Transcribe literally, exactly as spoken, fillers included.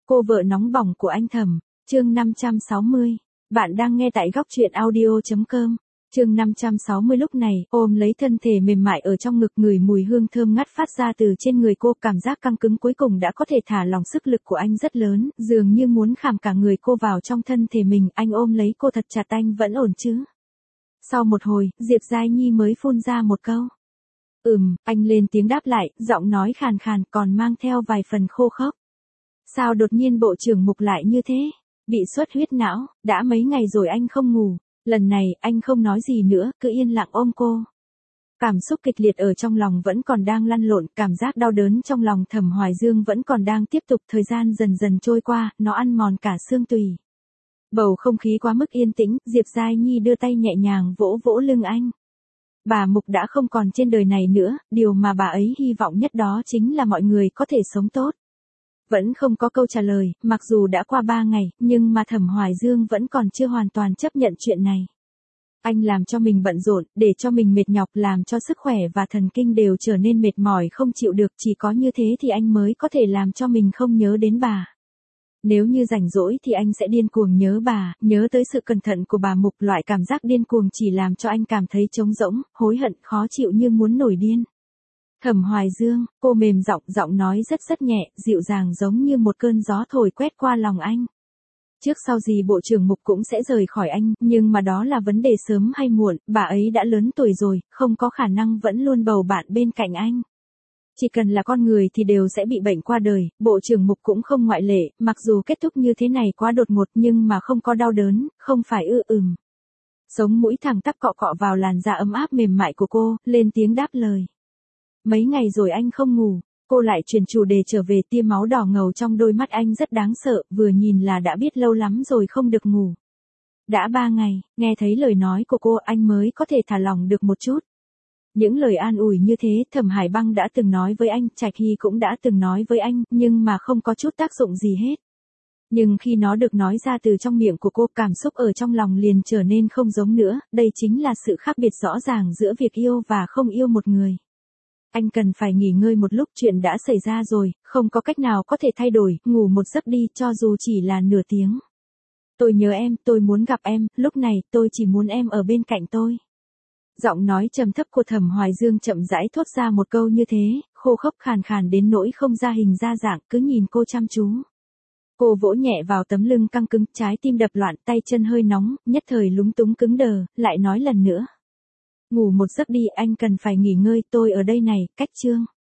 Cô vợ nóng bỏng của anh Thẩm, chương năm trăm sáu mươi. Bạn đang nghe tại góc truyện audio chấm com. Chương năm trăm sáu mươi lúc này, ôm lấy thân thể mềm mại ở trong ngực, ngửi mùi hương thơm ngát phát ra từ trên người cô, cảm giác căng cứng cuối cùng đã có thể thả lỏng, sức lực của anh rất lớn, dường như muốn khảm cả người cô vào trong thân thể mình, anh ôm lấy cô thật chặt. Anh vẫn ổn chứ? Sau một hồi, Diệp Giai Nhi mới phun ra một câu. Ừm, anh lên tiếng đáp lại, giọng nói khàn khàn còn mang theo vài phần khô khốc. Sao đột nhiên bộ trưởng Mục lại như thế? Bị xuất huyết não, đã mấy ngày rồi anh không ngủ. Lần này, anh không nói gì nữa, cứ yên lặng ôm cô. Cảm xúc kịch liệt ở trong lòng vẫn còn đang lăn lộn, cảm giác đau đớn trong lòng Thẩm Hoài Dương vẫn còn đang tiếp tục, thời gian dần dần trôi qua, nó ăn mòn cả xương tủy. Bầu không khí quá mức yên tĩnh, Diệp Giai Nhi đưa tay nhẹ nhàng vỗ vỗ lưng anh. Bà Mục đã không còn trên đời này nữa, điều mà bà ấy hy vọng nhất đó chính là mọi người có thể sống tốt. Vẫn không có câu trả lời, mặc dù đã qua ba ngày, nhưng mà Thẩm Hoài Dương vẫn còn chưa hoàn toàn chấp nhận chuyện này. Anh làm cho mình bận rộn, để cho mình mệt nhọc, làm cho sức khỏe và thần kinh đều trở nên mệt mỏi không chịu được, chỉ có như thế thì anh mới có thể làm cho mình không nhớ đến bà. Nếu như rảnh rỗi thì anh sẽ điên cuồng nhớ bà, nhớ tới sự cẩn thận của bà Mục, loại cảm giác điên cuồng chỉ làm cho anh cảm thấy trống rỗng, hối hận, khó chịu như muốn nổi điên. Thẩm Hoài Dương, cô mềm giọng, giọng nói rất rất nhẹ, dịu dàng giống như một cơn gió thổi quét qua lòng anh. Trước sau gì bộ trưởng Mục cũng sẽ rời khỏi anh, nhưng mà đó là vấn đề sớm hay muộn, bà ấy đã lớn tuổi rồi, không có khả năng vẫn luôn bầu bạn bên cạnh anh. Chỉ cần là con người thì đều sẽ bị bệnh qua đời, bộ trưởng Mục cũng không ngoại lệ, mặc dù kết thúc như thế này quá đột ngột nhưng mà không có đau đớn, không phải ư ừm. Sống mũi thẳng tắp cọ cọ vào làn da ấm áp mềm mại của cô, lên tiếng đáp lời. Mấy ngày rồi anh không ngủ, cô lại chuyển chủ đề trở về, tia máu đỏ ngầu trong đôi mắt anh rất đáng sợ, vừa nhìn là đã biết lâu lắm rồi không được ngủ. Đã ba ngày, nghe thấy lời nói của cô anh mới có thể thả lỏng được một chút. Những lời an ủi như thế Thẩm Hải Băng đã từng nói với anh, Trạch Hy cũng đã từng nói với anh, nhưng mà không có chút tác dụng gì hết. Nhưng khi nó được nói ra từ trong miệng của cô, cảm xúc ở trong lòng liền trở nên không giống nữa, đây chính là sự khác biệt rõ ràng giữa việc yêu và không yêu một người. Anh cần phải nghỉ ngơi một lúc, chuyện đã xảy ra rồi, không có cách nào có thể thay đổi, ngủ một giấc đi, cho dù chỉ là nửa tiếng. Tôi nhớ em, tôi muốn gặp em, lúc này tôi chỉ muốn em ở bên cạnh tôi. Giọng nói trầm thấp của Thẩm Hoài Dương chậm rãi thốt ra một câu như thế, khô khốc khàn khàn đến nỗi không ra hình ra dạng, cứ nhìn cô chăm chú. Cô vỗ nhẹ vào tấm lưng căng cứng, trái tim đập loạn, tay chân hơi nóng, nhất thời lúng túng cứng đờ, lại nói lần nữa. Ngủ một giấc đi, anh cần phải nghỉ ngơi, tôi ở đây này, cách chương.